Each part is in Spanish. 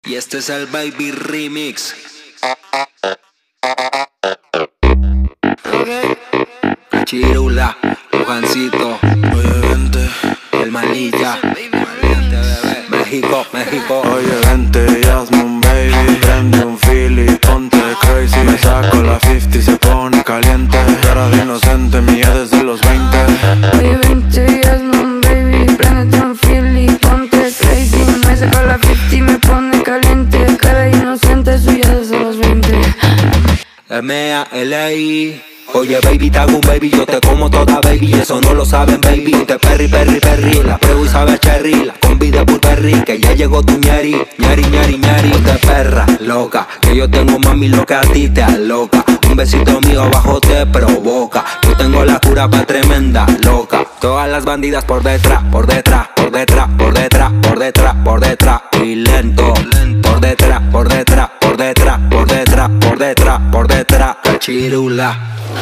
Y este es el Baby Remix. Chirula, Lujancito, Oye, vente, el Malilla, Maleante, bebé. México, México. oye, vente, hazme un baby. Prende un Philly, ponte crazy. Me saco la 50 y se pone caliente. Cara de inocente mía desde los 20. Oye, vente y hazme un baby. Préndete un Philly, ponte crazy. Me saco la 50 y me pone caliente. Cara de inocente suya desde los 20. M.A.L.I. Oye baby, te hago un baby, yo te como toda baby. Eso no lo saben baby, te perri, perri, perri. La pruebo y sabe a cherry, la combi de Pulperri. Que ya llegó tu ñari, ñari, ñari, ñari. Te perra, loca, que yo tengo mami lo que a ti te aloca. Un besito mío abajo te provoca. Yo tengo la cura pa' tremenda loca. Todas las bandidas por detrás, por detrás, por detrás, por detrás, por detrás, por detrás. Y lento, por detrás, por detrás, por detrás, por detrás, por detrás, por detrás. Chirula.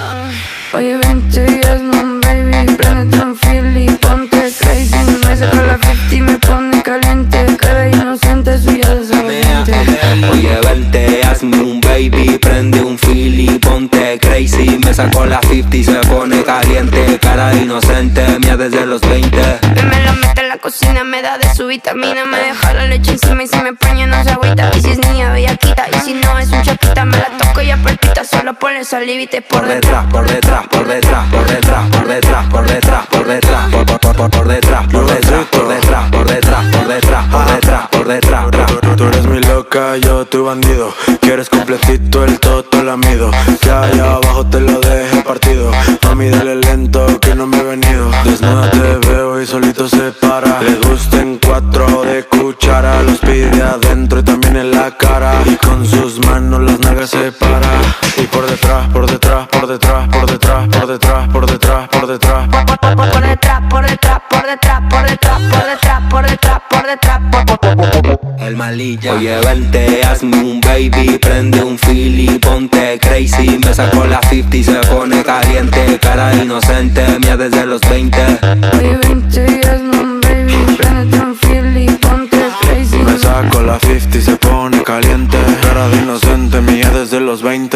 Oye, vente y hazme un baby. Préndete un Philly, ponte crazy. Me saco la 50 y me pone caliente. Cara de inocente suya desde los 20. Oye, vente, hazme un baby. Prende un Philly, ponte crazy. Me saco la 50 y se pone caliente. Cara de inocente mía desde los 20. Me lo mete en la cocina, me da de su vitamina. Me deja la leche encima y si me preña no se agüita. Y si es niña bellaquita y si no es un chapita, me la toco y apretita. Solo ponle salivita por detrás, por detrás, por detrás, por detrás, por detrás, por detrás, por detrás, por detrás, por detrás, por detrás, por detrás, por detrás, por detrás, por detrás. Tú eres mi loca, yo tu bandido. Quieres completito el toto lamido. Que allá abajo te lo deje partido. Mami, dale lento que no me he venido. Desnuda te veo y solito se para. Le gusta en 4 de cuchara. Los pide adentro y también en la cara. Y con sus manos las nalgas se para. Y por detrás, por detrás, por detrás, por detrás, por detrás, por detrás, por detrás. por detrás, por detrás, por detrás, por detrás, por detrás, por detrás, por detrás. El Malilla. Oye, vente, hazme un baby. Prende un Philly, ponte crazy. Me saco la 50 y se pone caliente. Cara de inocente mía desde los 20. Oye, vente y hazme un baby. Préndete un Philly, ponte crazy. Me saco la 50 y se pone caliente. Cara de inocente mía desde los 20.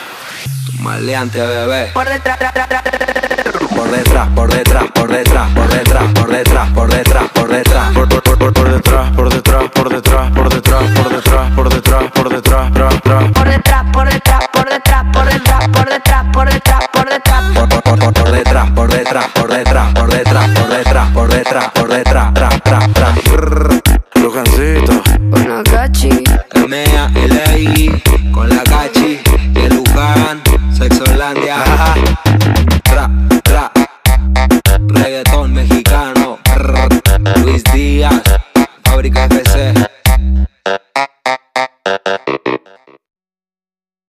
Maleante, bebé. Por detrás, Por detrás, por detrás, por detrás, por detrás, por detrás, por detrás, por detrás. Por detrás, por detrás, por detrás, por detrás, por detrás, por detrás, por detrás, por detrás, por detrás, por detrás, por detrás, por detrás, por detrás, por detrás. Por detrás, por detrás, por detrás, por detrás, por detrás, por detrás, por detrás, tras. Lujancito. Una gachi. M.A.L.I. con la Gachi y el Luján, Sexolandia. Tra. Reggaetón mexicano. Luis Díaz, Fábrica FC.